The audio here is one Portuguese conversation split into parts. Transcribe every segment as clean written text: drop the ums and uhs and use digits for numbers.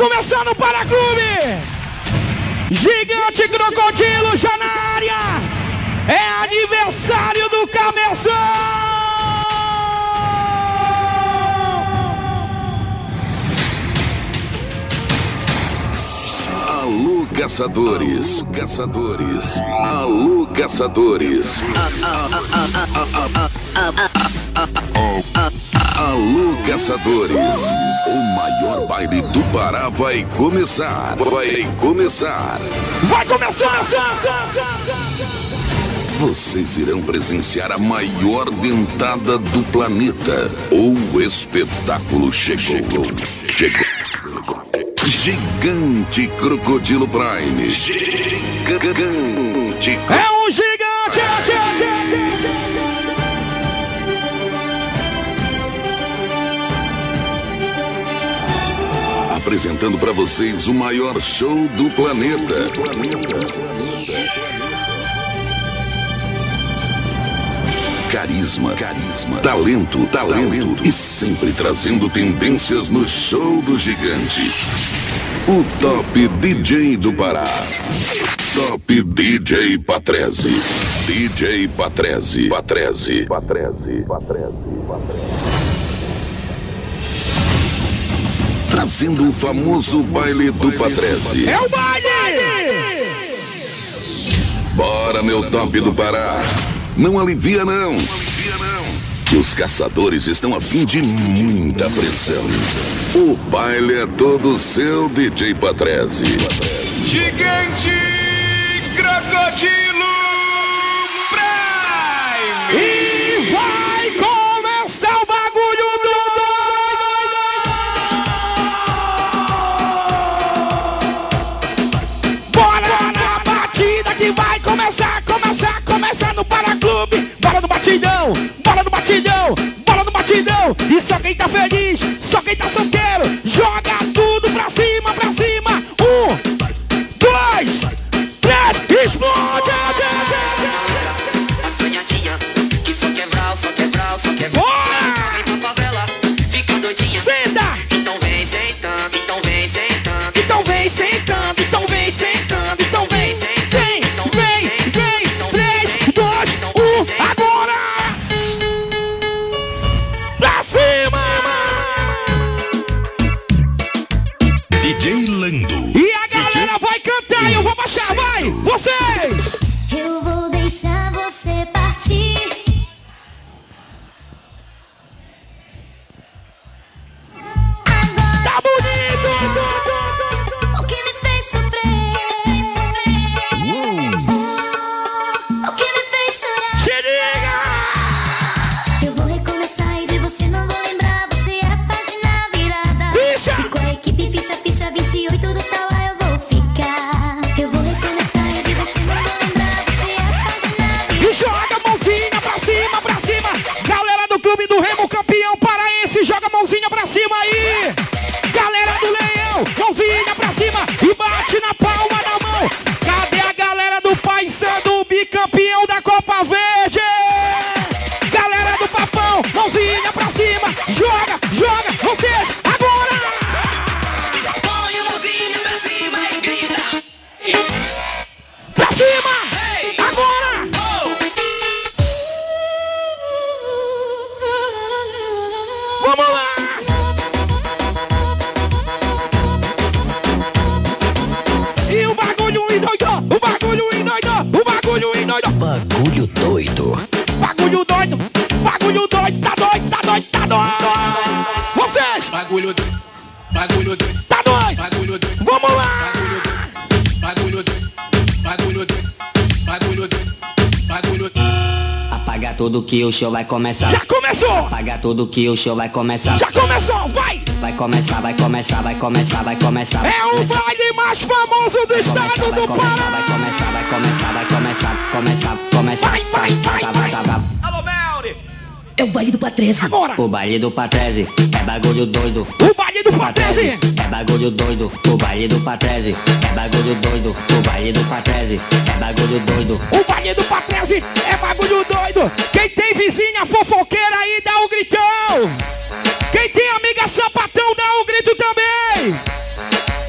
começando o Paraclube. Gigante Crocodilo já na área. É aniversário do Cabeção. Alô, caçadores, caçadores, alô, caçadores. Alô, caçadores. O maior baile do Pará vai começar. Vai começar. Vai começar. Vocês irão presenciar a maior dentada do planeta. O espetáculo chegou. Gigante Crocodilo Prime. Gigante. É um gigante. Apresentando pra vocês o maior show do planeta. Carisma, talento e sempre trazendo tendências no show do gigante. O Top DJ do Pará. Top DJ Patrese. DJ Patrese. Trazendo o famoso baile do Patrese. É o baile! Bora, meu Top do Pará. Não alivia não. Que os caçadores estão a fim de muita pressão. O baile é todo seu, DJ Patrese. Gigante Crocodilo Prime. E vai começar o bagulho do... Bora na batida que vai começar no Paraclube. Bora no batidão. E só quem tá feliz, só quem tá solteiro, joga tudo pra cima. 1, 2, 3, explode! A sonhadinha, que só quebrar. Bora! Vem pra favela, fica doidinha. Senta! Então vem sentando. Então vem sentando. Vem, 3, 2, 1, agora! Pra cima! DJ Lando. E a galera vai cantar e eu vou baixar, vai! Vocês! Eu vou deixar você partir. Tá bonito! O que me fez sofrer? O que me fez chorar? Se liga! Eu vou recomeçar e de você não vou lembrar. Você é a página virada. Ficha! E com a equipe ficha 28 do Tauá eu vou ficar. Eu vou recomeçar e de você não vou lembrar. Você é a página virada. E joga a mãozinha pra cima! Galera do Clube do Remo, campeão paraense, joga a mãozinha pra cima aí! Galera do Leão, mãozinha pra cima e bate na palma da mão! Cadê a galera do Paysandu, bicampeão da Copa Verde? Galera do Papão, mãozinha pra cima! Joga, vocês, agora! Põe a mãozinha pra cima e grita. Pra cima! Agora! Vamos lá! E o bagulho endoidou! Bagulho doido. Tá doido! Vocês! Bagulho doido. Tá doido! Vamos lá! Apaga tudo que o show vai começar. Já começou! Apaga tudo que o show vai começar. Já começou! Vai! Vai começar. É o baile mais famoso do estado do Pará! Vai começar. Vai! Alô, Melri. É o baile do Patrese. Agora! O baile do Patrese é bagulho doido. O baile do Patrese! É bagulho doido. O baile do Patrese é bagulho doido. O baile do Patrese é bagulho doido. O baile do Patrese é bagulho doido! Quem tem vizinha fofoqueira aí dá um gritão! Quem tem amiga sapatão dá um grito também!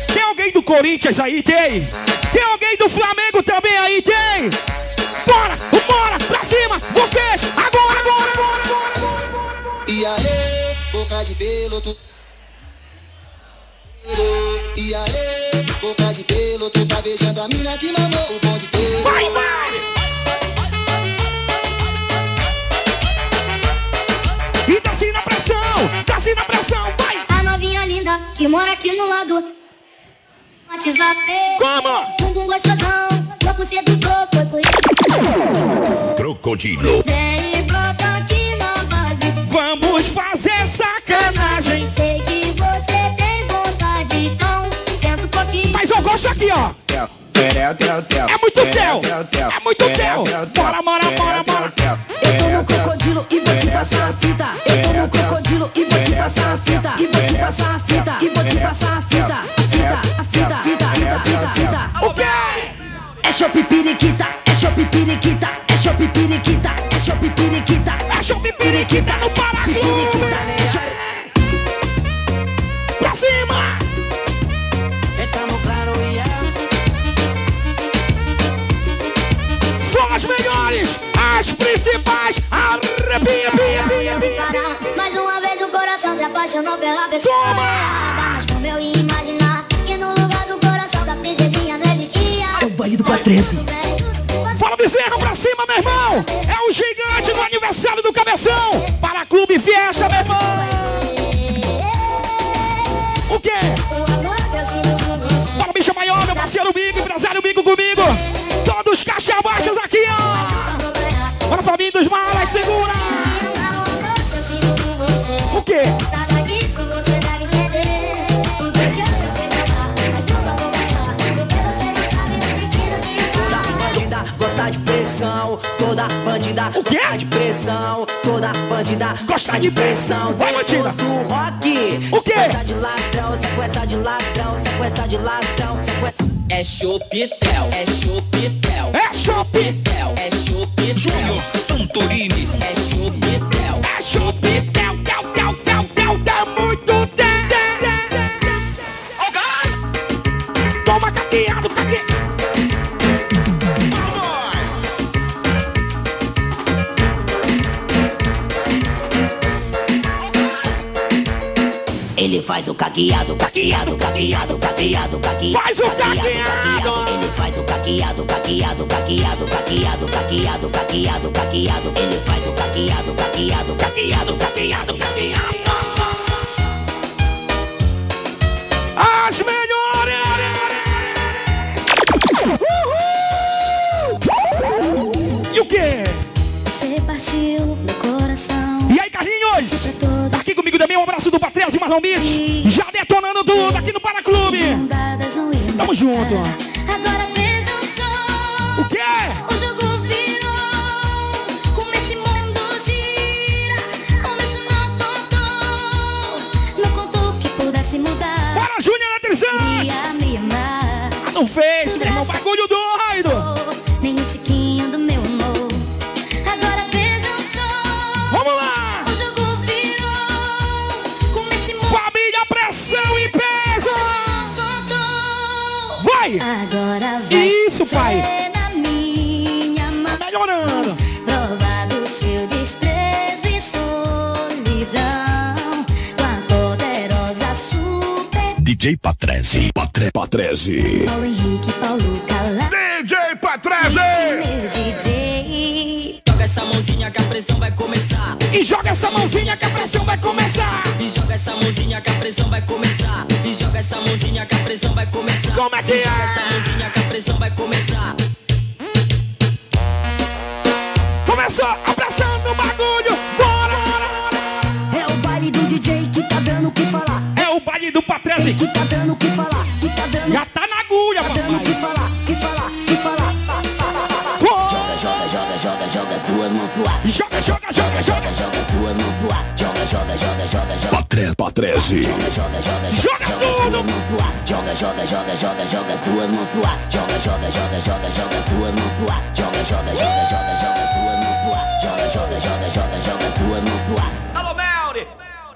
Corinthians aí, tem? Tem alguém do Flamengo também aí, tem? Bora, bora, pra cima, vocês, agora, agora, agora, agora. E aí, boca de pelo, tu... E aí, boca de pelo, tu tá beijando a mina que mamou o bonde inteiro. Vai, vai! E desce na pressão, vai! A novinha linda que mora aqui no lado. WhatsApp. Como? Bumbum gostosão, corpo sedutor, foi por isso. Crocodilo. Vem e brota aqui na base. Vamos fazer sacanagem. Sei que você tem vontade, então senta um pouquinho. Mas eu gosto aqui, ó. É muito tel. É muito tel. Bora, bora, bora, bora. Eu tô no crocodilo e vou te passar a fita. Eu tô no crocodilo e vou te passar a fita. E vou te passar a fita. E vou te passar a fita. A fita, fita, fita, fita, fita. O quê? É chope periquita, é chope periquita, é chope periquita, é chope periquita. É chope periquita no Paraclube. Pra cima. Tamo claro e São as melhores, as principais. Arrepia, pia, pia. Parar. Mais uma vez o coração se apaixonou pela pessoa. Toma! Mas como eu ia imaginar que no lugar do coração da princesinha não existia. é o baile do Patrese. Fala, Bezerra, pra cima, meu irmão. É o gigante do aniversário do Cabeção. Paraclube Fiesta, meu irmão. O quê? Fala, bicha maior, meu parceiro Bigo, empresário Bigo comigo. Todos caixa baixas aqui, ó. Bora, família dos malas, segura. O quê? Gosta de pressão, toda bandida. O quê? Gosta de pressão, toda bandida. Gosta de pressão, vai, bandida. Depois do rock. O quê? Sequência de ladrão, sequência de ladrão, sequência de ladrão, sequência. É chopitel, é chopitel. É chope. É chopitel. Júnior Santorini. É chopitel. É chope. Tel, tel, tel, tel, tel, tel, muito tel. Toma caqueado, caqueado. Ele faz o caqueado, caqueado, caqueado, caqueado, caqueado. Faz o caqueado. Ele faz o caqueado, caqueado, caqueado, caqueado, caqueado, caqueado, caqueado. Ele faz o caqueado, caqueado, caqueado, caqueado, caqueado. As melhores. Uhul. E o quê? Você partiu meu coração. E aí, Carlinhos? Tá aqui comigo também, um abraço do Patrese Marlon Beach. Já detonando tudo aqui no Paraclube. Tamo junto. Agora vejam só. O quê? O jogo virou. Como esse mundo gira. Como isso não contou que pudesse mudar. Bora, Júnior Eletrizante. Queria me amar. Não fez, meu irmão, bagulho doido. Nem um tiquinho do meu amor. Agora vejam só. Vamos lá. O jogo virou. Como esse mundo Família, pressão e peso. não contou. Vai. Agora vai Isso, pai. ser na minha mão. Melhorando. Provar do seu desprezo e solidão. Com a poderosa super. DJ Patrese. Patrese. Paulo Henrique, Paulo Calá. DJ Patrese. Meu DJ. Joga essa mãozinha que a pressão vai começar. E joga essa mãozinha que a pressão vai começar. E joga essa mãozinha que a pressão vai começar. E joga essa mãozinha que a pressão vai começar. Como é que E joga é? essa mãozinha que a pressão vai começar. Começou abraçando o bagulho. Bora. É o baile do DJ que tá dando o que falar. É o baile do Patrese. Que tá dando o que falar. Que tá dando Já tá na agulha, o que papai. falar. Que falar. Que falar. Joga, joga, joga, joga, joga as duas mãos pro ar. Joga, joga, joga, joga. Joga as duas mãos pro ar. Joga, joga, joga, joga, joga. Patrese. Joga, joga, joga, Joga as tudo. duas mãos pro ar. Joga, joga, joga, joga, joga as duas mãos pro ar. Joga, joga, joga, joga, joga as duas mãos pro ar. Joga, joga, joga, joga, joga as duas mãos pro ar. Joga, joga, joga, joga, joga as duas mãos pro ar. Alô, Melri.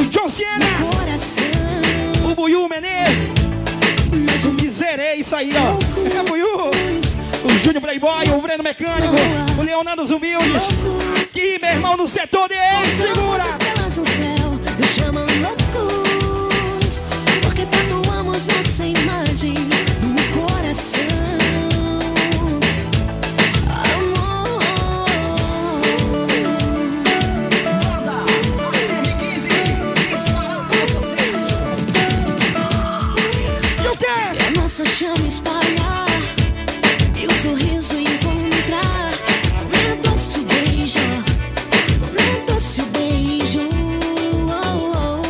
João Siena. O Buiú Menê. O Miserei, isso aí, ó. É Buiú. O Júnior Playboy, o Breno Mecânico, o Leonardo dos Humildes. Aqui, meu irmão, no setor de segura. Estrelas no céu me chamam loucos, porque tatuamos nossa imagem no coração. E o quê? A nossa chama espalhar e o sorriso encontrar. Não é doce o beijo, não é doce o beijo. Oh, oh,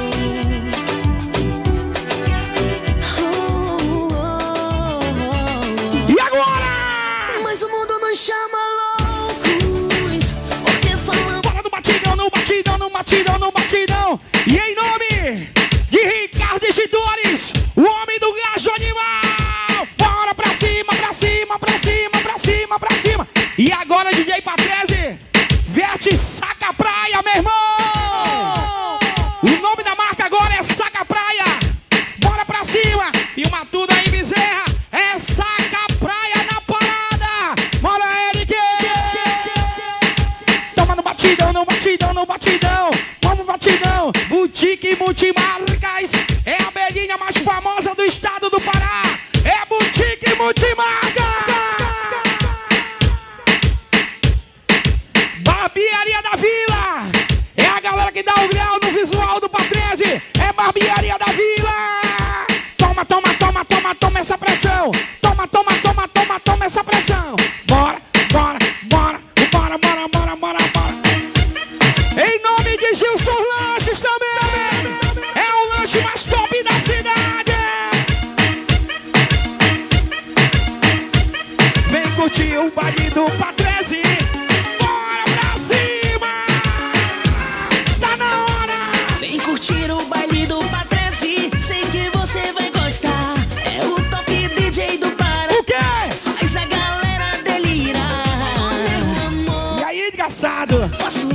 oh. Oh, oh, oh. E agora? Mas o mundo nos chama loucos, porque falamos. Bola no batidão, no batidão, no batidão, no batidão. E em nome de Ricardo Editores, o homem do gajo animal. Bora pra cima, pra cima, pra cima, pra cima, pra cima. E agora, DJ Patrese, veste Saca Praia, meu irmão. O nome da marca agora é Saca Praia. Bora pra cima. E uma tudo aí, Bezerra. É Saca Praia na parada. Bora, Eric. Toma no batidão, no batidão, no batidão. Vamos batidão. Boutique Multimarcas. É a belinha mais famosa do estado do Pará. É Boutique Multimarcas. Barbearia da Vila. É a galera que dá o grau no visual do Patrese. É Barbearia da Vila. Toma, toma, toma, toma, toma essa pressão. Toma, toma, toma, toma, toma essa pressão. Bora, bora, bora, bora, bora, bora, bora, bora. Em nome de Gilson Lanches também. É o lanche mais top da cidade. Vem curtir o baile do Patrese. Bora pra cima. Tá na hora. Vem curtir o baile do Patrese, sei que você vai gostar. É o top DJ do Pará. O quê? Faz a galera delirar. Meu amor, E aí, engraçado?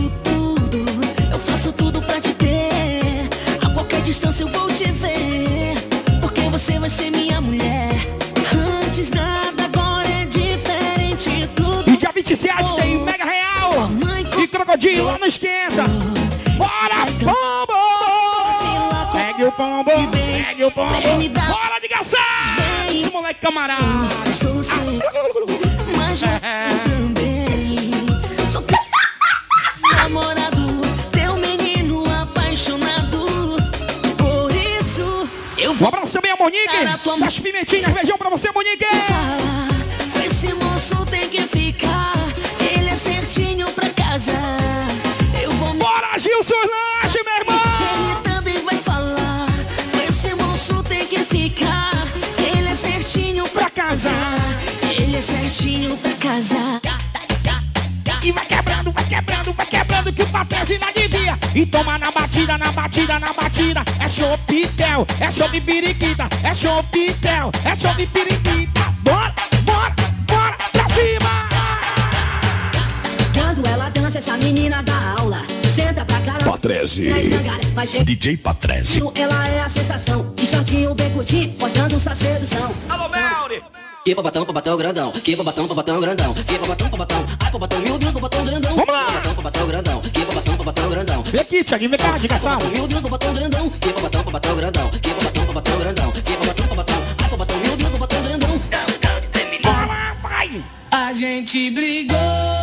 eu faço tudo pra te ter. A qualquer distância eu vou te ver, porque você vai ser minha mulher. Antes nada, agora é diferente tudo. E dia 27 tem Mega Real e Crocodilo lá no Esquenta. Bora, pombo! Pegue o pombo, pegue o pombo. Bora de gastar! Esse moleque camarada. Estou sem, mas eu também sou teu namorado, teu menino apaixonado. Por isso eu Um vou abraço também a Monique. Das pimentinhas, beijão pra você, Monique. falar. Esse moço tem que ficar, ele é certinho pra casa. Eu vou me... Bora, Gilson Lanche, meu irmão. Ele também vai falar. Esse moço tem que ficar, ele é certinho pra casa. Ele é certinho pra casa. E vai quebrando, vai quebrando, vai quebrando, que o Patrese não devia. E toma na batida, na batida, na batida. É chopitel, é show de periquita. É chopitel, é show de periquita. Bora, bora, bora, pra cima. Quando ela dança, essa menina dá aula. Senta pra caramba. Patrese. Vai esmagar, vai chegar. DJ Patrese. Ela é a sensação. De shortinho bem curtinho, mostrando sua sedução. Alô, Melri. Que babatão grandão. Que babatão grandão. Que babatão. Ai, babatão, meu Deus, babatão grandão. Vamos lá. Babatão grandão. Que babatão grandão. Vem aqui, Thiaguinho, vem cá, diga só. Meu Deus, babatão grandão. Que babatão grandão. Que babatão grandão. Que babatão. Ai, babatão, meu Deus, babatão grandão. Bora, vai. A gente brigou.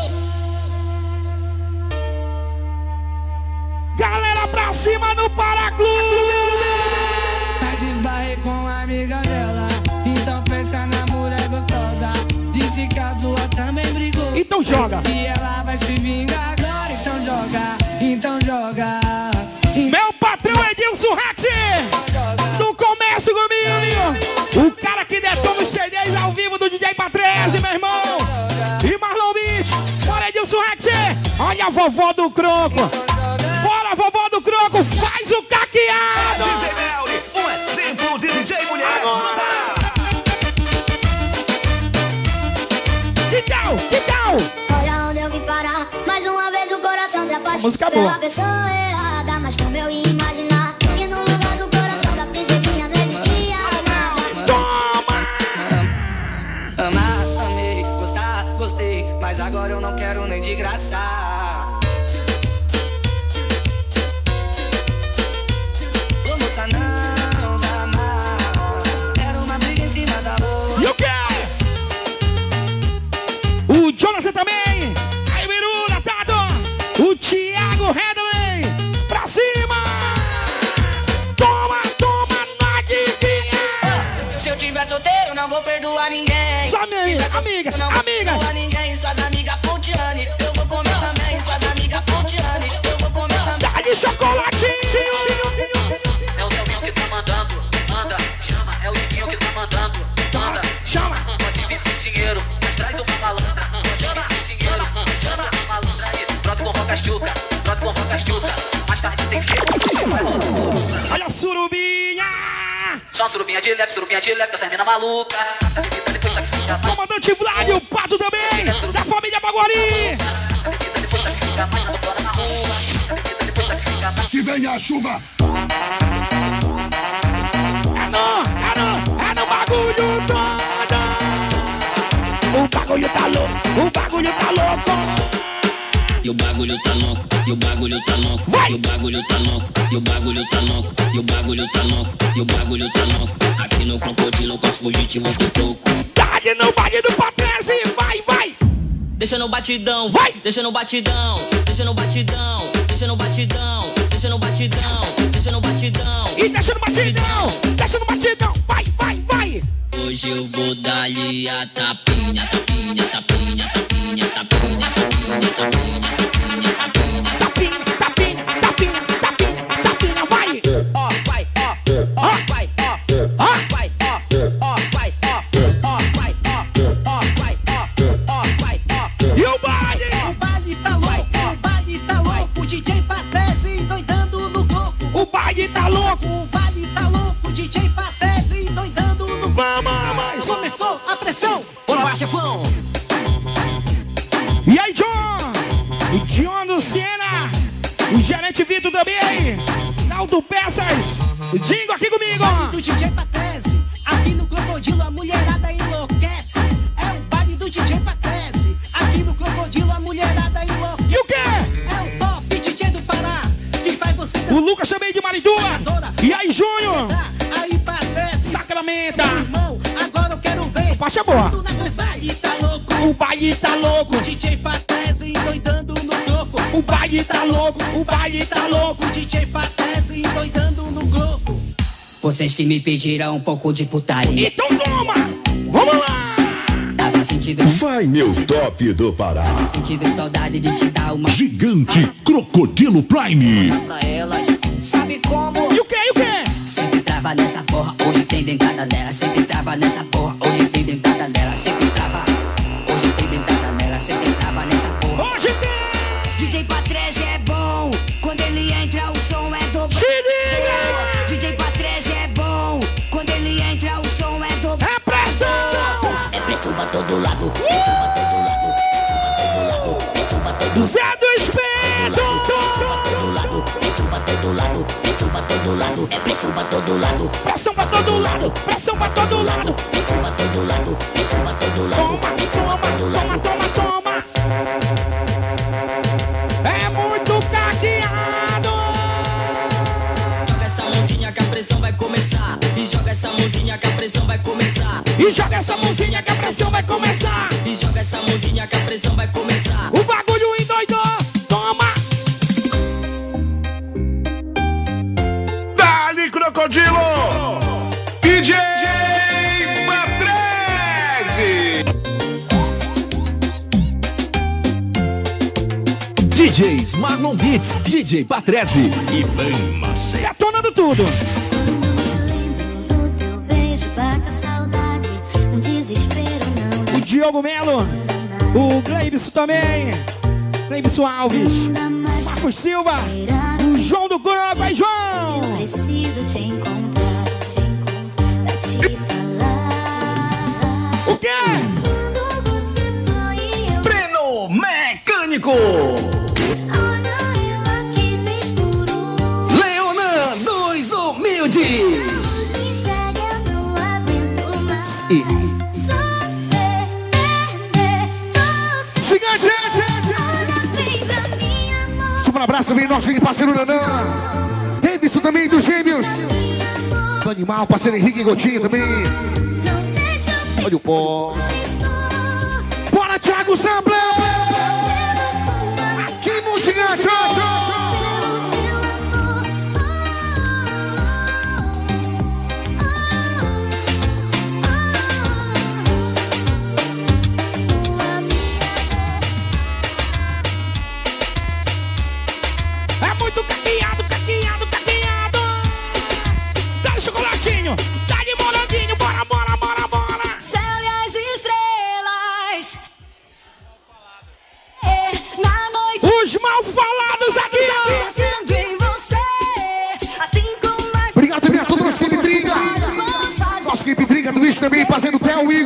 Galera pra cima no Paraclube. Mas esbarrei com a amiga dela. Então pensa na mulher gostosa. Disse que a tua também brigou. Então joga. E ela vai se vingar agora. Então joga, então joga. Meu patrão Edilson Rex. Do comércio comigo. O cara que detona os CDs ao vivo do DJ Patrese, meu irmão. E Marlon Beach. Bora, Edilson Rex. Olha a vovó do Croco. Bora, vovó do Croco. Faz o caqueado. DJ Melri, um exemplo de DJ mulher. Agora. Que tal? Olha onde eu vim parar. Mais uma vez o coração se apaixonou música boa. pela pessoa errada. Mas como eu ia imaginar não vou perdoar ninguém. Só amigas, amigas, Eu não vou amigas. perdoar ninguém, suas amigas Pontiane. Eu vou comer também, suas amigas Pontiane. Eu vou comer também. Dá de chocolatinho. É o Telminho que tá mandando, manda, chama. É o Diguinho que tá mandando, manda, chama. Pode vir sem dinheiro, mas traz uma malandra. Pode vir sem dinheiro, chama uma malandra aí. Brota com Rocastuca, brota com Rocastuca. Mais tarde tem filho, vai rolar surubinha. Olha a surubinha. Só surubinha de leve, com essa mina maluca. Depois tá que fica mais. Comandante Vlad, o Pato também, da família Baguari. Depois tá que fica mais, bora na rua. Depois tá que fica mais. Que venha a chuva. É no bagulho todo. O bagulho tá louco, o bagulho tá louco. E o bagulho tá louco, e o bagulho tá louco, e o bagulho tá louco, e o bagulho tá louco, e o bagulho tá louco, e o bagulho tá louco. Aqui no crocodilo com os fugitivos do troco. Dá-lhe no baile do Patrese, vai, vai. Deixa no batidão, vai, deixa no batidão, deixa no batidão, deixa no batidão, deixa no batidão, deixa no batidão. E deixa no batidão, deixa no batidão, vai, vai, vai. Hoje eu vou dar-lhe a tapinha, tapinha, tapinha, tapinha, tapinha, tapinha, tapinha, tapinha, tapinha. Tapinha, tapinha, tapinha, tapinha, tapinha, vai. Ó, vai, ó, ó, vai, ó, ó, vai, ó, ó, vai, ó, ó, vai, ó, ó, vai, ó, ó, vai, ó. E o baile? O baile tá louco, o baile tá louco. DJ Patrese doidando no coco. O baile tá louco. O baile tá louco, DJ Patrese doidando no coco. Vamos. Começou a pressão. Bora lá, chefão. E aí, John? O John do Siena. O gerente Vitor também. Naldo Peças. Digo aqui comigo. Do DJ Patrese. Aqui no Crocodilo a mulherada enlouquece. É o baile do DJ Patrese. Aqui no Crocodilo a mulherada enlouquece. E o quê? É o top DJ do Pará. Que faz você O Lucas também de Maridua. E aí, Júnior? Aí, Patrese. Sacramenta. Irmão, agora eu quero ver. Faixa boa. O baile tá louco. O baile tá louco. O DJ Patrese doidando no coco. O baile tá louco. O baile tá louco. O DJ Patrese doidando no coco. Vocês que me pediram um pouco de putaria. Então toma. Vamos lá. Tava sentindo, Vai, meu top do Pará. tava sentindo saudade de te dar uma. Gigante Crocodilo Prime. Pra elas, sabe como? E o quê? E o quê? Sempre trava nessa porra, hoje tem dentada nela. Sempre trava nessa porra, hoje tem dentada nela. Sempre trava, hoje tem dentada nela. Sempre trava nessa porra. Hoje tem. DJ Patrese é bom. Quando ele entra o som é dobro. Se liga. DJ Patrese é bom. Quando ele entra o som é dobro. É pressão. É pressão pra todo lado, pressão pra todo lado, pressão pra todo lado, pressão pra todo lado. Zé do Espeto. Pressão pra todo lado, pressão pra todo lado, é pressão pra todo lado. Pressão pra todo lado. Pressão pra todo lado. Pressão pra todo lado, pressão pra todo lado. Toma, toma, toma. É muito caqueado. Joga essa mãozinha que a pressão vai começar. E joga essa mãozinha que a pressão vai começar. E joga essa mãozinha que a pressão vai começar. E joga essa mãozinha que a pressão vai começar. O bagulho endoidou. Toma. Dali Crocodilo. DJ Patrese. DJs Marlon Beats, DJ Patrese. Ivan Macei. Detonando tudo. Do teu beijo bate a saudade, um desespero não. O Diogo Melo. O Gleibson também. Gleibson Alves. Marcos Silva. O João do Croco. Aí, João. Eu preciso te encontrar pra te falar. O quê? Quando você foi eu. Breno Mecânico. Olha eu aqui no escuro. Leonan dos Humildes. Me enxerga, eu não aguento mais. Sofrer, perder você. Gigante. Olha bem pra mim, amor. Um abraço também, nosso querido parceiro Nanã. Davidson também, dos Gêmeos. Do Animal, parceiro Henrique Gotinho também. Não deixa eu Olha o pó. expor. Bora, Thiago Sampler! Aqui no Gigante!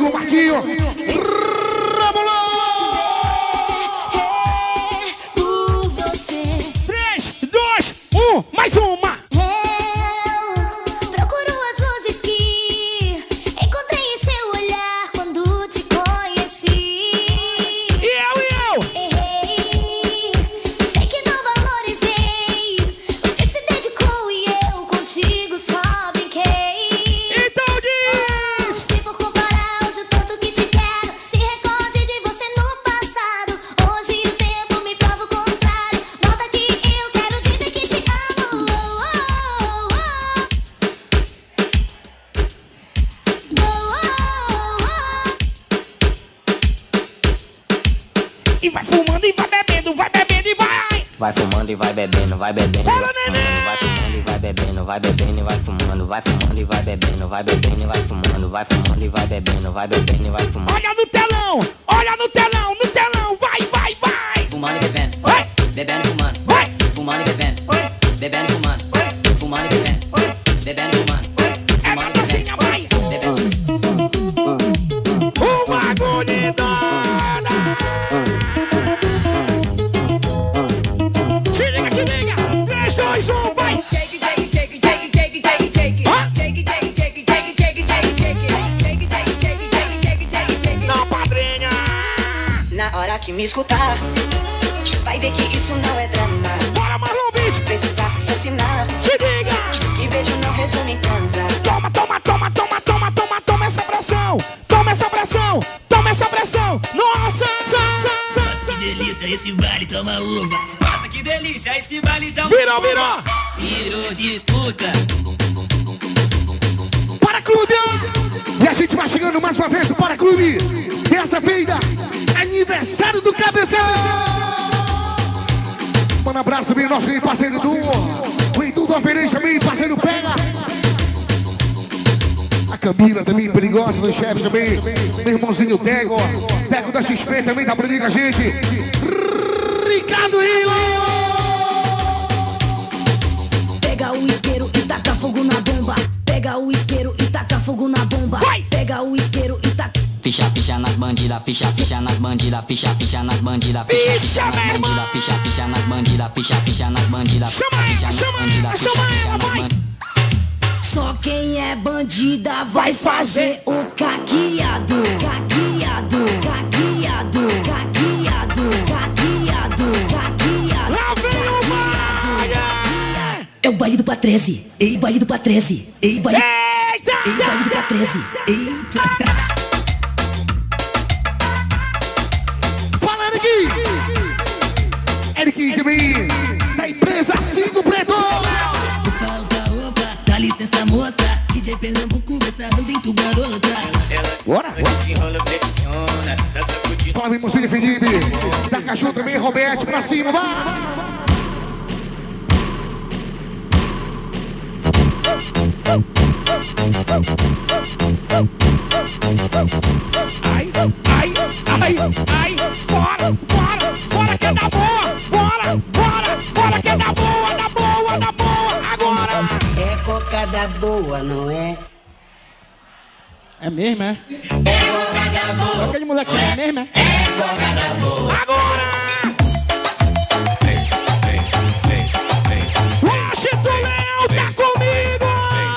amigo Marquinho. Por você. 3, 2, 1, mais uma. Eu procuro as luzes que encontrei em seu olhar quando te conheci. E eu. Errei, sei que não valorizei. Você se dedicou e eu contigo só brinquei. Então diz. Se for comparar hoje o tanto que te quero, se recorde de você no passado. Hoje o tempo me prova o contrário. Nota que eu quero dizer que te amo. E vai fumando e vai bebendo e vai. Vai fumando e vai bebendo, vai bebendo. Fala, neném. Vai fumando e vai bebendo, vai bebendo e vai fumando. Vai fumando e vai bebendo, vai bebendo e vai fumando. Vai fumando e vai bebendo, vai bebendo e vai fumando. Olha no telão, vai. Fumando e bebendo, Vai. bebendo e fumando. Vai. Fumando e bebendo, bebendo e fumando. Fumando e bebendo, bebendo e fumando. É na dancinha, vai. O bagulho doida. Te liga. 3, 2, 1, vai. Shake, shake, shake, shake, shake, shake, shake. Hã? Shake, shake, shake, shake, shake, shake, shake. Shake, shake, shake, shake, shake, shake, shake. Não, padrinha. Na hora que me escutar, vai ver que isso não é drama. Bora, Marlon Beat. Precisa raciocinar, Se liga. que beijo não resume em transa. Toma essa pressão. Toma essa pressão. Nossa. Nossa, que delícia, esse vale toma uva. Nossa, que delícia, esse vale toma Virou. Virou disputa. Para Clube! E a gente vai chegando mais uma vez no Para Clube. Essa feira, aniversário do Cabeção. Manda um abraço bem nosso parceiro do Edu do Aferência também, parceiro Pega. A Camila também, perigosa dos chefes também. Meu irmãozinho Tego da XP também tá por ali com a gente. Ricardo Rio. Pega o isqueiro e taca fogo na bomba. Pega o isqueiro e taca fogo na bomba. Pega o isqueiro e taca. Picha, picha nas bandidas, picha, picha nas bandidas, picha, picha nas bandidas, picha, picha nas bandidas, picha, picha nas bandidas, picha, picha nas bandidas, picha, picha nas bandidas, picha, picha nas bandidas. Só quem é bandida vai fazer o caqueado. Caqueado, caqueado, caqueado, caqueado, caqueado. Lá vem o Maia. É o baile do Patrese. Ei, baile do Patrese. Ei, baile. Eita. Ei, baile do Patrese. Eita. Fala, Eric também, da empresa 5 Preto. Opa, dá licença moça, DJ Pernambuco vai sarrando em tu garota. Bora. Fala, meu irmãozinho Felipe. Da Caju também, Roberto, pra cima, vai. Ai, bora que é da boa, bora que é da boa, agora. É coca da boa, não é? É mesmo, é? É coca da boa. Aquele moleque é mesmo, é? É coca da boa. Agora! Washington Leão tá comigo!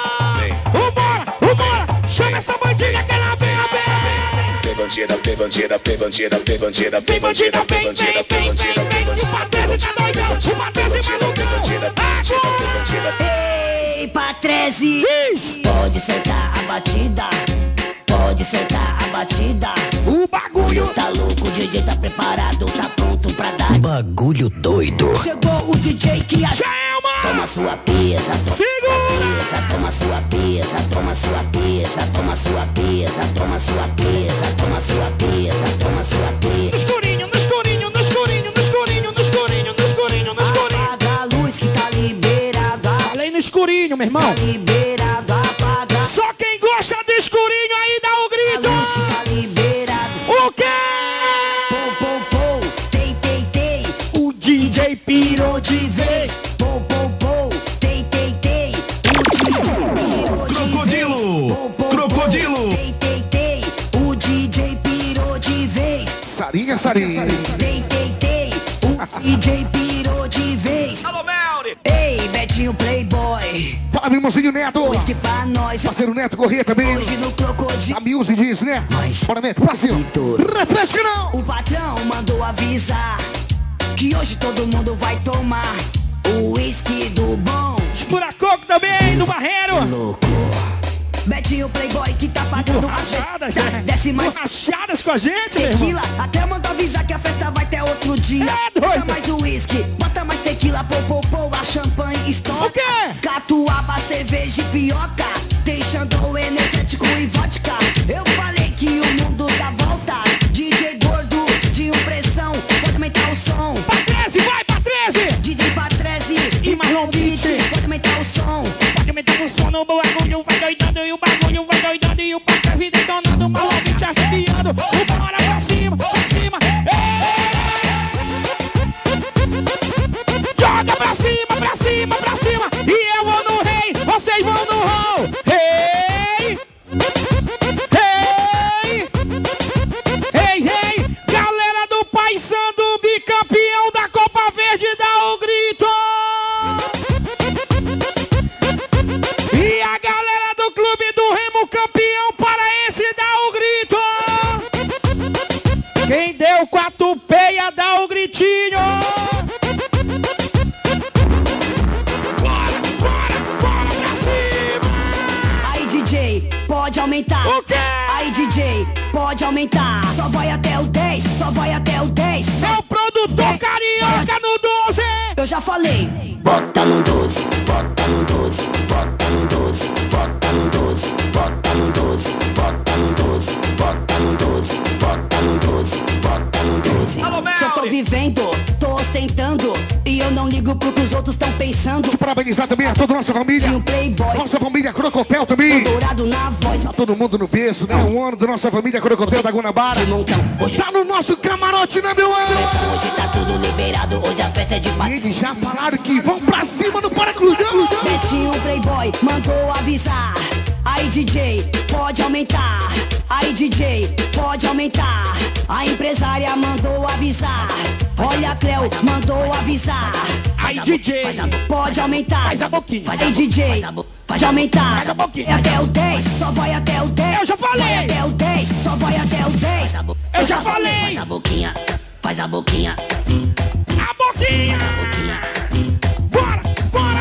Vambora! Chama essa bandida que ela vem a ver! Tem bandida, tem bandida, tem bandida, tem bandida, tem bandida, tem bandida, tem bandida, tem bandida, O Patrese tá doidão! O Patrese malucão! Ei, Patrese. Diz! Pode sentar a batida. Pode sentar a batida. O bagulho Tá louco, o DJ tá preparado, tá pronto pra dar. Bagulho doido. Chegou o DJ que a... chama! Toma sua peça, Segura! toma sua peça, toma sua peça, toma sua peça, toma sua peça, toma sua peça, toma sua peça. No escurinho, no escurinho, no escurinho, no escurinho, no escurinho, no escurinho, no escurinho. Apaga a luz que tá liberada. Falei no escurinho, meu irmão. Liberado, apaga Só quem gosta do escurinho aí dá o a grito. luz que tá liberado. O quê? Pô, pô, pô, tei, tei, tei. O DJ Pirou de vez. Pô, pô, pô, tei, tei, tei. O DJ pirou de vez. Crocodilo, Pô, pô, pô, crocodilo. tei, tei, tei. O DJ dançarina. O DJ pirou de vez. Alô, Melri! Ei, Betinho Playboy. Fala, meu irmãozinho Neto. Whisky pra nós. Parceiro Neto Corrêa também. Hoje no Crocodilo. A Muse diz, né? Bora, Neto, pra cima. Refresca não. O patrão mandou avisar que hoje todo mundo vai tomar o whisky do bom. Furacoco também, do Barreiro. Louco. Betinho Playboy que tá pagando rachadas, né? Desce mais rachadas com a gente, meu tequila. irmão. Até mandou avisar que a festa vai ter outro dia. Bota mais whisky, bota mais tequila, pô, a champanhe estoca. O quê? Catuaba, cerveja e pioca. Tem xandão energético e vodka. Eu falei que o mundo dá volta. DJ gordo de pressão, pode aumentar o som. Patrese, vai, Patrese! DJ Patrese e Marlon Beat. Pode aumentar o som. Pode aumentar o som no bagulho, vai doidando e o bagulho vai doidando e o Patrese detonando, o Marlon Beat arrepiando. Bora pra cima, pra cima. Joga pra cima, pra cima, pra cima. E eu vou no rei, vocês vão no roll. Hey! Hey! Hey, hey! Galera do Paysandu, bicampeão da Copa Verde, dá o grito! E a galera do Clube do Remo, campeão paraense, dá o grito! Quem deu 4 peia, dá o gritinho! Bora pra cima! Aí DJ, pode aumentar. O quê? Aí DJ, pode aumentar. Só vai até o 10, só vai até o 10. É o produtor carioca no 12! Eu já falei. Bota no 12, bota no 12, bota no 12, bota no 12, bota no 12, bota no 12, bota no 12, bota no 12, bota no 12. Se eu tô vivendo, tô ostentando e eu não ligo pro que os outros tão pensando. Parabenizar também a toda a nossa família. Nossa família Crocodilo também. Dourado na voz. Tá todo mundo no berço, né? Um ano da nossa família Crocodilo da Guanabara. Tá no nosso camarote, né, meu ano? Hoje tá tudo liberado, hoje a festa é de e eles já falaram que vão pra cima no Paracludão. Betinho Playboy mandou avisar. Aí DJ, pode aumentar. Aí DJ, pode aumentar. A empresária mandou avisar. Olha a Cleo, mandou avisar. Aí DJ, pode aumentar. Faz a boquinha. Aí DJ, pode aumentar. Faz a boquinha. Até o 10, só vai até o 10. Eu já falei. Vai até o 10, só vai até o 10. Eu já falei. Faz a boquinha, faz a boquinha. A boquinha. Bora, bora.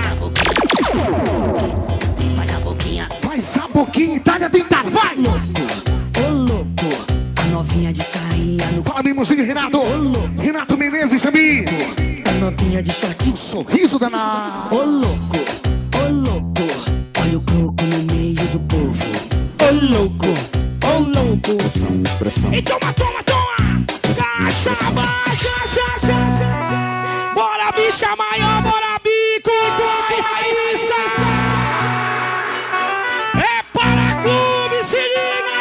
Faz a boquinha. Faz a boquinha, Itália dentada, vai! Ô louco, a novinha de sainha no... Fala, meu irmãozinho Renato. Renato Menezes também. A novinha de short. Um sorriso danado. Ô louco, olha o croco no meio do povo. Ô louco, Pressão. E toma, toma, toma. Caixa baixa, bora bicha maior, bora bico. Vai, Raíssa. É para clube, se liga.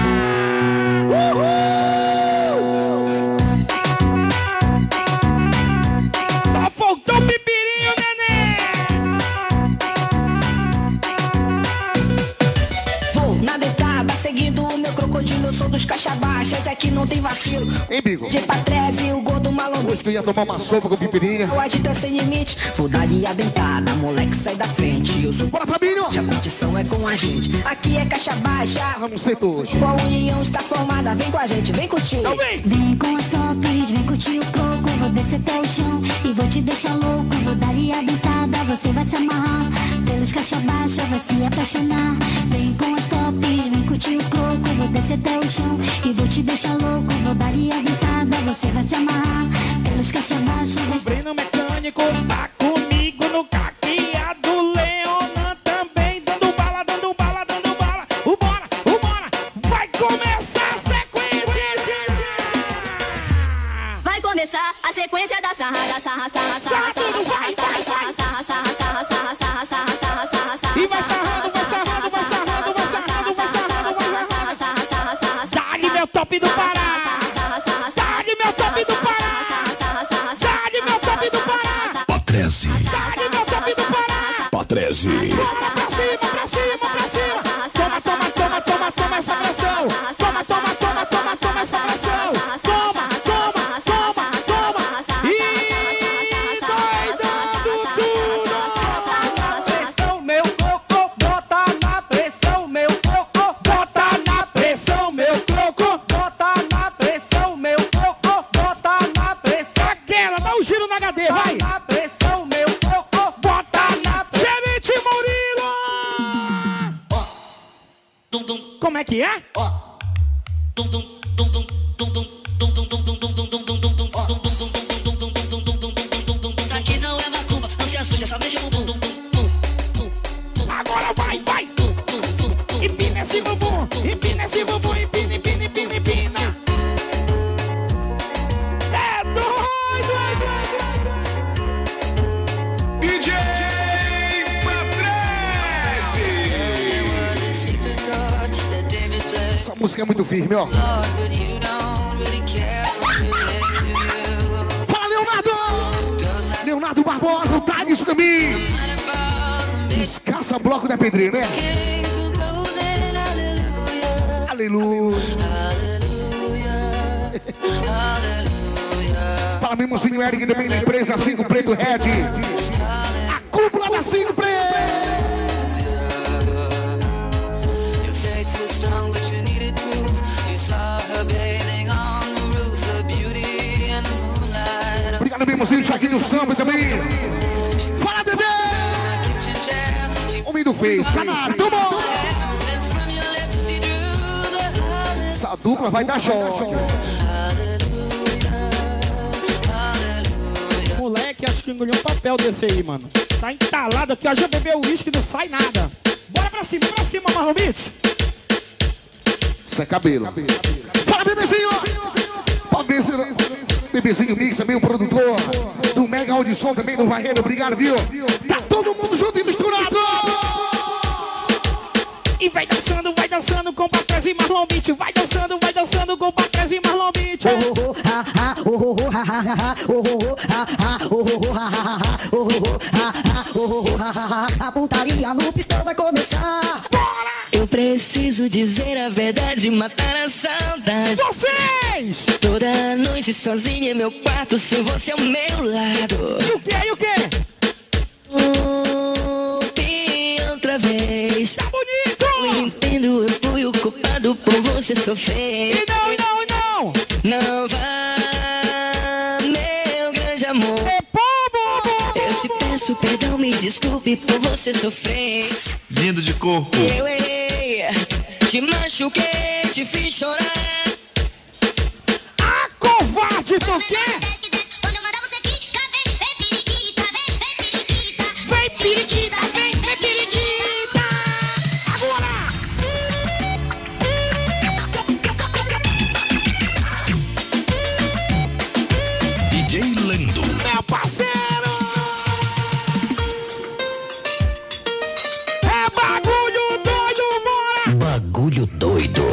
Só faltou pipirinho, neném. Vou na deitada, seguindo o meu crocodilo. Eu sou dos caixa baixas, aqui não tem vacilo. Hein, Bigo? De Patrese, o gordo malombo. Hoje tu ia tomar uma sopa com pipirinha. Eu agito sem limite, vou dar-lhe a dentada. Moleque, sai da frente, eu sou... Bora, família! A competição é com a gente, aqui é caixa baixa. Vamos ser todos. Com a união está formada, vem com a gente, vem curtir. Então vem. Vem com os tops, vem curtir o croco. Vou descer até o chão e vou te deixar louco. Vou dar-lhe a dentada, você vai se amarrar. Pelos caixa baixa, vai se apaixonar. Vem com os tops, vem curtir o croco. Vou descer até o chão e vou te deixar louco. Vou dar-lhe a dentada, você vai se amarrar. Pelos caixa baixa, vai se... Breno Mecânico tá comigo no caqueado. Leonan também dando bala, dando bala, dando bala. Vambora, vambora. Vai começar a sequência. Vai começar a sequência da sarra, da sarra, sarra, sarra, sarra, sarra, sarra, sarra, sarra, sarra, sarra, sarra, sarra, sarra, sarra, sarra. E vai sarrando, vai sarrando, vai sarrando, vai sarrando, vai sarrando. Dá-lhe meu top do Pará. Dá-lhe meu top do Pará. Dá-lhe meu top do Pará. Patrese. Dá-lhe meu top do Pará. 13. Pra cima, pra cima, pra cima. Toma, toma, toma, toma, toma essa pressão. Toma, toma, toma, toma, toma essa pressão. Toma, toma, toma, toma. Pressão, meu coco, bota na pressão, meu coco, bota na pressão, meu coco, bota na pressão, meu coco, bota na pressão. Aquela, dá um giro na HD, vai. Na pressão, meu coco, bota na pressão. Gerente Murilo. Como é que é? Isso aqui não é macumba, não se assuste, só mexe o bumbum. Agora vai, vai. Empina esse bumbum, empina esse bumbum, empina, empina, empina, empina. É doido, DJ Patrese. Essa música é muito firme, ó. Fala, Leonardo! Leonardo Barbosa, o Thales também. Escaça bloco da pedreira, né? Aleluia. Fala, meu irmãozinho Eric também da empresa 5 Preto Red. A cúpula da 5 Preto. Obrigado, meu irmãozinho Chaquinho Samba também. Fala, Dedê! Homem do Face, canário, tomou! Essa dupla vai dar choque. Moleque, acho que engoliu um papel desse aí, mano. Tá entalado aqui, ó. Já bebeu o uísque, não sai nada. Bora pra cima, Marlon Beats. Isso é cabelo. Fala, bebezinho! Bebezinho Mix, também o produtor do Mega Audição, também do Barreiro. Obrigado, viu? Tá todo mundo junto e misturado! E vai dançando com Patrese e Marlon Beat. Vai dançando com Patrese e Marlon Beat. A putaria no pistão vai começar. Eu preciso dizer a verdade e matar a saudade. Vocês! Toda noite sozinha em meu quarto, sem você ao meu lado. E o quê? E o quê? Outra vez. Tá bonito! Eu entendo, eu fui o culpado por você sofrer. E não! Não vá, meu grande amor. Eu te peço perdão, me desculpe por você sofrer. Lindo de corpo. Eu errei, te machuquei, te fiz chorar. A covarde, tu quer? Vem periquita, vem periquita. Agora! DJ Lando. Meu parceiro! É bagulho doido, bora! Bagulho doido.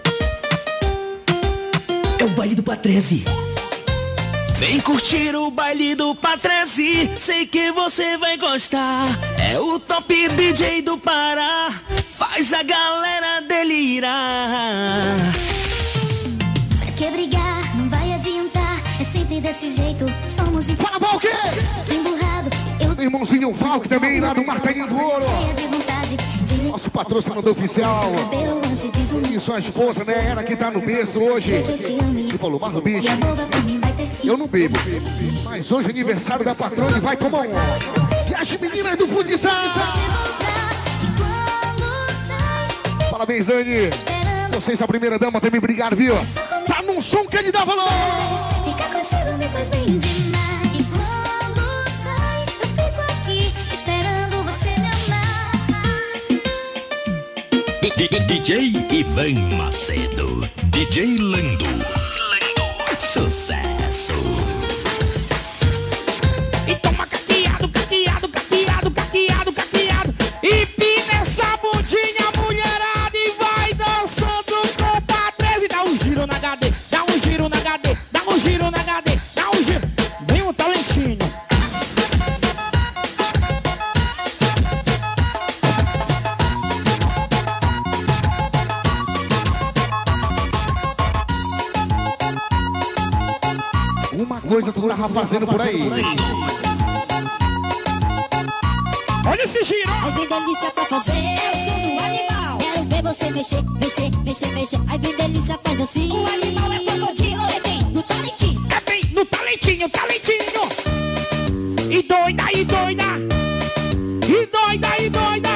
É o baile do Patrese. Vem curtir o baile do Patrese, sei que você vai gostar. É o top DJ do Pará, faz a galera delirar. Pra que brigar? Não vai adiantar. É sempre desse jeito. Somos Fala, Valque! emburrado. Eu Irmãozinho Valque também, lá do Martelinho do Ouro. cheia de vontade de Nosso patrocinador oficial. cabelo antes de dormir. E sua esposa, né? Ela que tá no berço hoje. Sei que eu te amo Ele falou, Marlon Beat, e a boba pra mim vai ter fim. eu não bebo. Mas hoje é aniversário da patrona e vai tomar um. E as meninas do futsal. Você voltar e quando sai, Parabéns, Dani. Vocês, a primeira dama, também obrigado, viu? Tá num som que ele dá valor. ficar contigo me faz bem demais. E quando sai, eu fico aqui esperando você me amar. DJ Ivan Macedo. DJ Lando. Sucesso. E toma caqueado, caqueado, caqueado, caqueado, caqueado. E pina essa bundinha, mulherada, e vai dançando com o Patrese. Dá um giro na HD, dá um giro na HD, dá um giro na HD, dá um giro. Vem um talentinho. coisa tu tava fazendo por aí. Olha esse giro. Ai, vem delícia pra fazer. Eu sou do animal. Quero ver você mexer, mexer, mexer, mexer. Ai, vem delícia, faz assim. O animal é crocodilo. É bem no talentinho. É bem no talentinho, talentinho. E doida, e doida. E doida, e doida.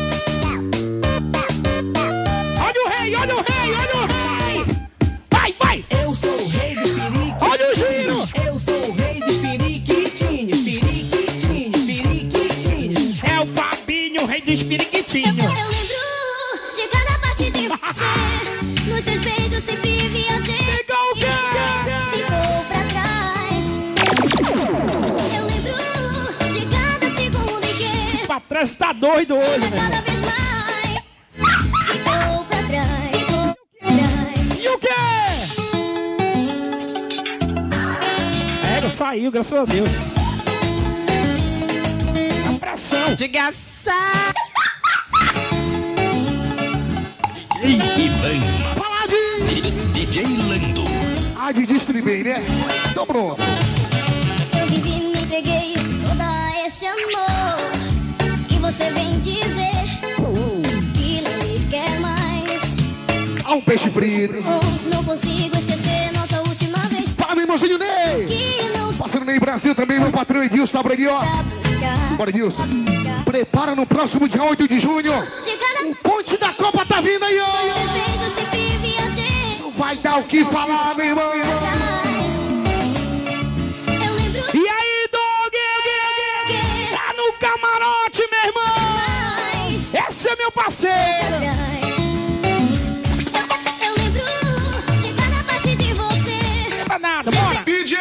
Olha o rei, olha o rei, olha o rei. Vai, vai. Eu sou o rei dos periquitinhos. Olha o giro. Eu sou o rei dos periquitinhos. Periquitinhos, periquitinhos. É o Fabinho, o rei dos periquitinhos. Eu lembro de cada parte de você. Nos seus beijos sempre viajei. Ficou o quê? Ficou pra trás. Eu lembro de cada segundo em que Pra trás tá doido hoje, meu irmão. cada vez mais. Ficou pra trás. Ficou pra trás. E o quê? É, saiu, graças a Deus. A pressão. Diga Ivan. Falar de... DJ Lando. Ah, de distribuir, né? Então pronto. Eu vivi, me entreguei todo esse amor. E você vem dizer que não me quer mais. Ah, um peixe frito. Oh, não consigo esquecer nossa última vez. Para, meu irmãozinho Ney. Que não Passando Ney Brasil também, meu patrão Edilson tá por aqui, ó. pra buscar. Bora, Edilson. Prepara no próximo dia 8 de junho. De cada O ponte da Copa tá vindo aí, ó. seus beijos sempre viajei. Não vai dar o que falar, meu irmão. Atrás. Eu lembro E aí, Doug? Tá no camarote, meu irmão. mais. Esse é meu parceiro. Eu lembro de cada parte de você. Não é pra nada, bora. DJ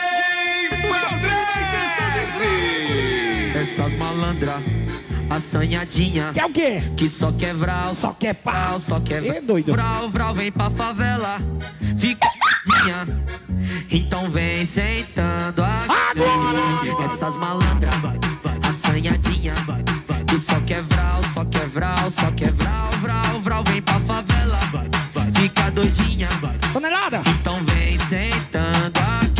Patrese. Essas malandras, assanhadinha, Quer o quê? que só quer vral, Só quer pau. só quer Ê, doido. vral, vral, vem pra favela, fica então vem sentando aqui. Agora! Essas malandras, assanhadinha, que só quer vral, só quer vral, só quer vral, vral, vral, vem pra favela, fica doidinha, Tonelada. então vem sentando aqui.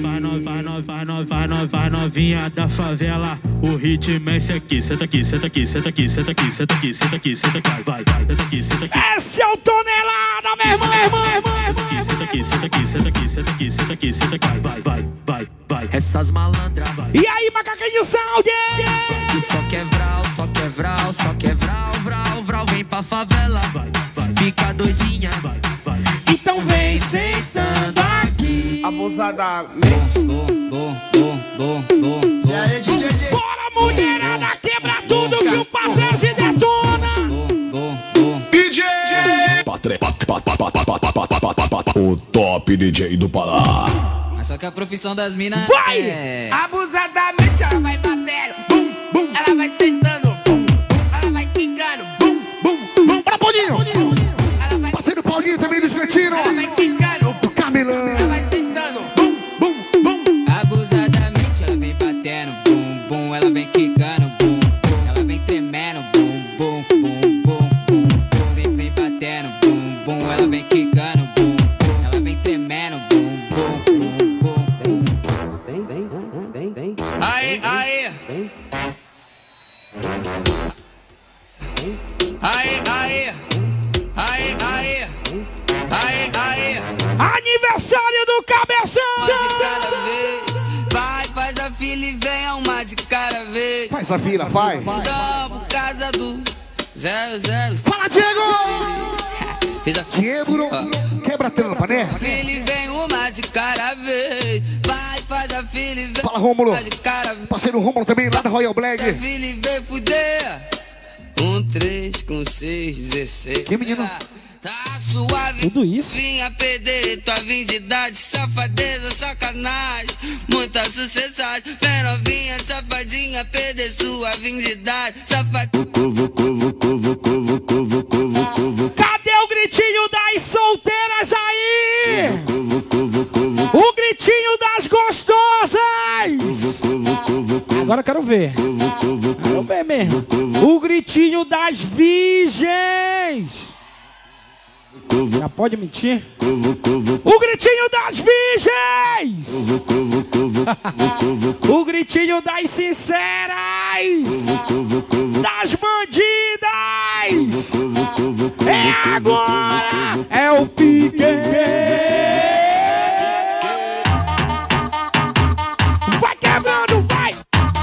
Vai novinha da favela, o ritmo é esse aqui. Senta aqui, senta aqui, senta aqui, senta aqui, senta aqui, senta aqui, senta aqui, vai, senta aqui, senta aqui. Esse é o Tonelada, meu irmão, meu irmão, meu irmão. Senta aqui, senta aqui, senta aqui, senta aqui, senta aqui, senta aqui, vai. Essas malandras, E aí, macaquinho saúde? que só quer vral, só quer vral, só quer vral, vral, vral, vem pra favela, fica doidinha, então vem sentando aqui. abusadamente. E aí, DJ? Bora, mulherada, quebra tudo que o Patrese detona. DJ O top DJ do Pará. Mas só que a profissão das minas Vai! é... Abusadamente ela vai batendo, bum, bum. Ela vai sentando, bum, bum. Ela vai quicando, bum, bum, bum. Bora, Paulinho. Parceiro Paulinho também dos Cantinos. Ela vai quicando, Do Camilão. ela vai sentando, bum, bum, bum. Abusadamente ela vem batendo, bum, bum. Ela vem quicando, bum, bum. Ela vem tremendo, bum, bum, bum, bum, bum, bum. Vem batendo, bum, bum. Ela vem quicando, bum, bum. Ela vem tremendo, bum, bum, bum, bum. Aê, aê. Aê, aê. Aê, aê. Aê, aê. Aniversário do Cabeção. Uma de cada vez. Vai, faz a fila e vem a uma de cada vez. Faz a fila, vai. Então, por causa do 00. Fala, Diego. Fiz a Diego, quebra a tampa, né? fila e vem uma de cada vez. Vai, faz a fila e vem Fala, Rômulo. uma de cada vez. Parceiro Rômulo também, lá da Royal Black. Faz a fila e vem fuder. 3, com 6, 16. Que menino? Tá suave. Tudo isso? Vinha perder tua virgindade, safadeza, sacanagem. Muita sucessagem. Vem novinha, safadinha, perder sua virgindade. Safadinha. Cadê o gritinho das solteiras aí? O gritinho das gostosas. Agora eu quero ver. Quero ver mesmo. O gritinho das virgens. Já pode mentir? O gritinho das virgens! O gritinho das sinceras! Das bandidas! É agora! É o pique! Vai quebrando, vai!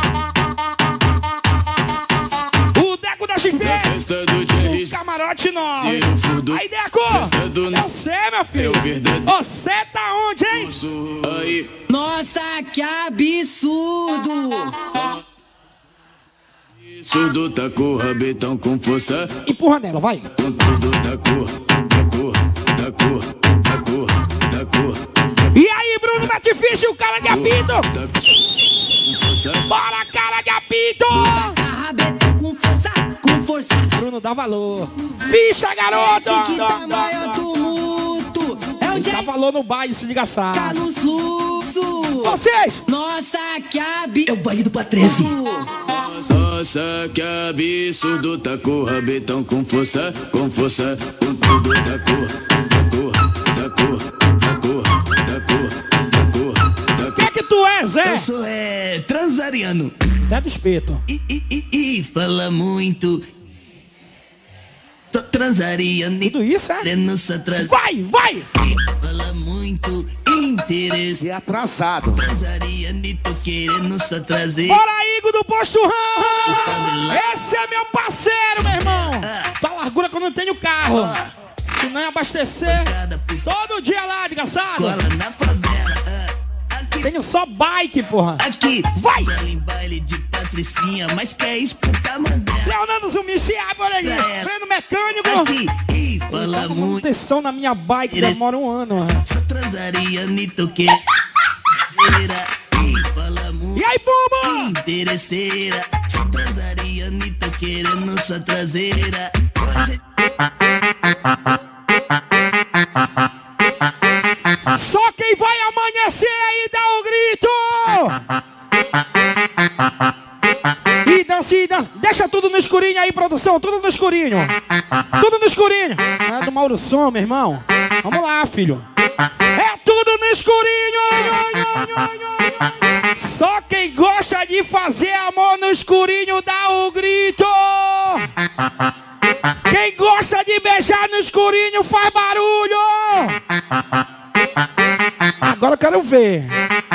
O Deco da XP! O camarote 9! Aí, Deco! Eu sei, meu filho! Você tá onde, hein? Nossa, que absurdo! Surdo tá com o rabetão com força. Empurra nela, vai! Com tudo da cor. E aí, Bruno Matfish, o cara de apito! Bora, cara de apito! Rabetão com força. Bruno dá valor. Ficha, garoto! Esse que tá maior tumulto. É o Dá valor no baile, se liga só. Tá no fluxo. Vocês! Nossa, que absurdo. É o baile do Patrese. Nossa, que absurdo, tá com o rabetão com força, com tudo da cor. Quem é que tu é, Zé? Eu sou transariano. Zé do Espeto. Fala muito. Sou transariano. Tudo isso, é? Querendo se atrasar. Vai! Fala muito. Interesse. E atrasado. Transariano e tô querendo se atrasar. Bora, Igor do Posto Rama! Esse é meu parceiro, meu irmão! Da largura quando eu tenho carro. Se não é abastecer, todo dia lá, desgraçado. Cola na favela. Tenho só bike, porra. Aqui, vai! Em baile de patricinha, mas quer escutar Mandela. Leonardo Zumichi, olha aí. Freio mecânico. Aqui, fala muito. Manutenção na minha bike, demora um ano. Só transaria, nitoque. E aí, Bumba? Interesseira. Só transaria, nito querendo sua traseira. Só quem vai amanhecer aí dá o grito! E dança, deixa tudo no escurinho aí, produção, tudo no escurinho. Tudo no escurinho. É do Mauro Som, meu irmão. Vamos lá, filho. É tudo no escurinho. Só quem gosta de fazer amor no escurinho dá o grito. Quem gosta de beijar no escurinho faz barulho. Agora eu quero ver.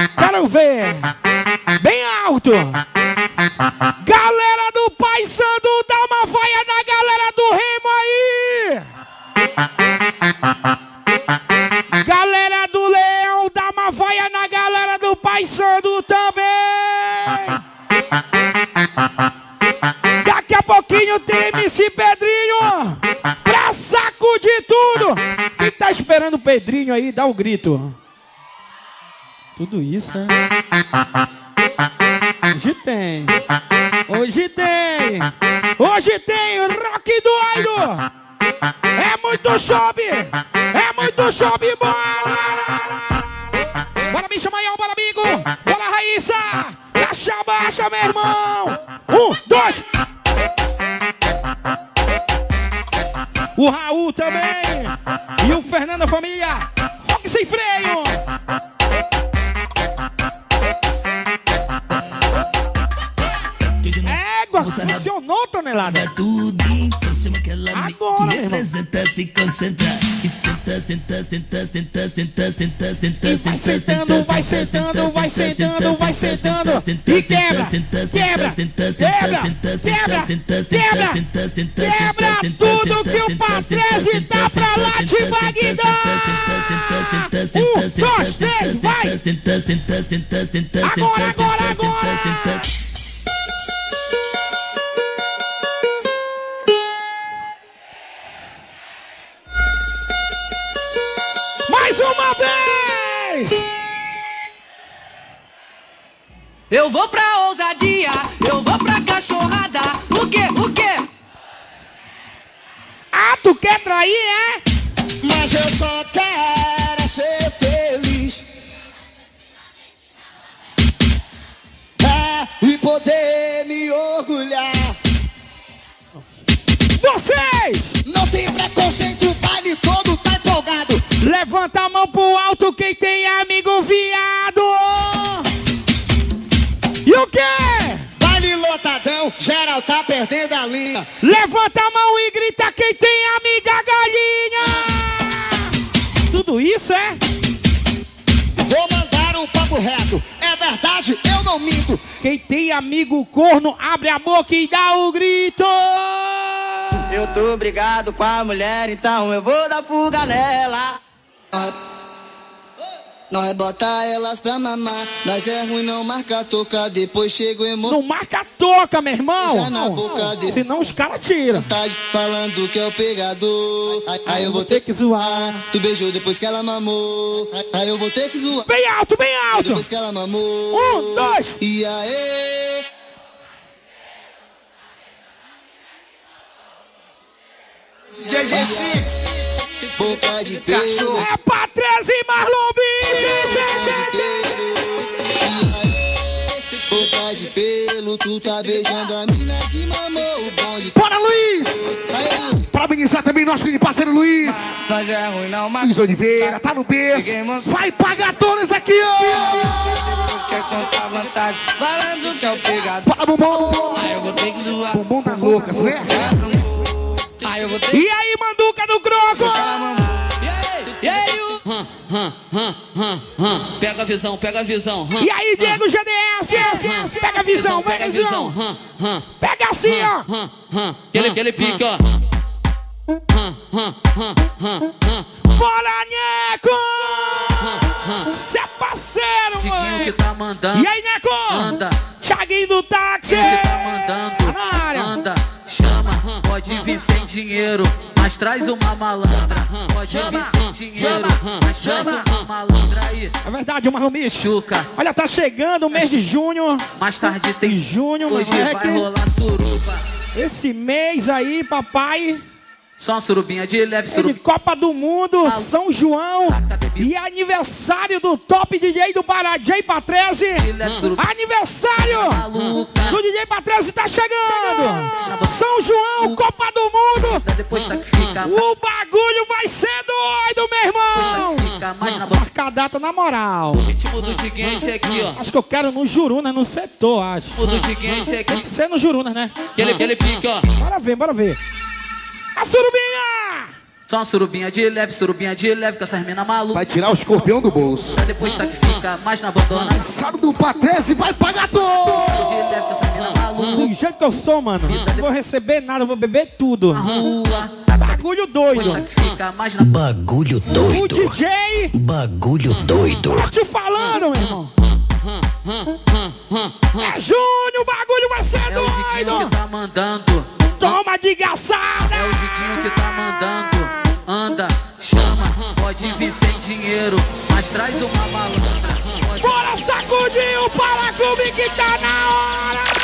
Bem alto. Galera do Pai Santo, dá uma vaia na galera do Remo aí. Galera do Leão, dá uma vaia na galera do Pai Santo também. Daqui a pouquinho tem MC Pedrinho pra sacudir tudo. Quem tá esperando o Pedrinho aí, dá um grito. Tudo isso, né? Hoje tem rock doido. É muito chove, bora. Bora, bicho maior, bora, amigo. Bora, Raíssa. Baixa, meu irmão. 1, 2. O Raul também. E o Fernando Família. Rock sem freio. Égua, funcionou, tonelada. Agora, meu irmão. Se concentra e senta. Vai sentando. E quebra tudo que o Patrese tá pra lá de Bagdá. 1, 2, 3, vai. Agora. Mais uma vez! Eu vou pra ousadia, eu vou pra cachorrada. O quê? Ah, tu quer trair, é? Mas eu só quero ser feliz. E poder me orgulhar. Vocês! Não tem preconceito, baile todo Levanta a mão pro alto quem tem amigo viado. E o quê? Baile lotadão, geral tá perdendo a linha. Levanta a mão e grita quem tem amiga galinha. Tudo isso é? Vou mandar um papo reto, é verdade, eu não minto. Quem tem amigo corno, abre a boca e dá o grito. Eu tô brigado com a mulher, então eu vou dar fuga nela. Nós bota elas pra mamar. Nós é ruim, não marca toca. Depois chega o emoção. Não marca toca, meu irmão. Já na boca dele. Senão os caras tiram. Tá falando que é o pegador. Aí eu vou ter que zoar. Tu beijou depois que ela mamou. Aí eu vou ter que zoar. Bem alto, bem alto. Depois que ela mamou. 1, 2. E aí? Boca de pelo. É pra 13 e Marlon Boca de pelo, tu tá beijando a mina que mamou o bonde. Bora, Luiz! Parabenizar também nosso querido parceiro Luiz. Nós é ruim, não, mas Luiz Oliveira, tá no berço. Vai pagar todos aqui, ó! quer contar vantagem, falando que é o pegado. Bora, bumbum! Aí eu vou ter que zoar. Bumbum tá loucas, né? Aí eu vou ter E aí, Manduca do Croco? E aí, Pega a visão, pega a visão. E aí, Diego GDS? Pega a visão, pega a visão. Pega assim, ó. Aquele pique, ó. Bora, Neco! Cê é parceiro, mano. Que tá mandando. E aí, Neco? Anda. Thiaguinho do táxi. Que tá mandando. Na área. Anda, chama. Pode vir sem dinheiro, mas traz uma malandra. Pode vir sem dinheiro, mas traz uma malandra aí. É verdade, Marlon Bicho. Chuca. Olha, tá chegando o mês de junho. Mais tarde tem junho, hoje moleque. vai rolar suruba. Esse mês aí, papai. Só uma surubinha de leve, É de surubinha. Copa do Mundo, São João. E aniversário do top DJ do Pará, DJ Patrese. Aniversário do DJ Patrese tá chegando. São João, Copa do Mundo. O bagulho vai ser doido, meu irmão. Marca a data na moral. O ritmo do Diguinho é esse aqui, ó. Acho que eu quero no Jurunas, no setor, acho. O do Diguinho é esse aqui. Tem que ser no Jurunas, né? Aquele pique, ó. Bora ver, bora ver. A surubinha! Só uma surubinha de leve, com essas minas malucas. Vai tirar o escorpião do bolso. Depois tá que fica mais na abandona. Sabe do Patrese, vai pagar tudo! De leve, com essas minas malucas. Do jeito que eu sou, mano. Não vou receber nada, vou beber tudo. Bagulho doido. Fica mais na... Bagulho doido. O DJ. Bagulho doido. Tô te falando, meu irmão. É junho, o bagulho vai ser doido. É o Diguinho que tá mandando. Toma de gaçada. É o Diguinho que tá mandando. Anda, chama, pode vir sem dinheiro, mas traz uma malandra. Bora sacudir o Paraclube que tá na hora.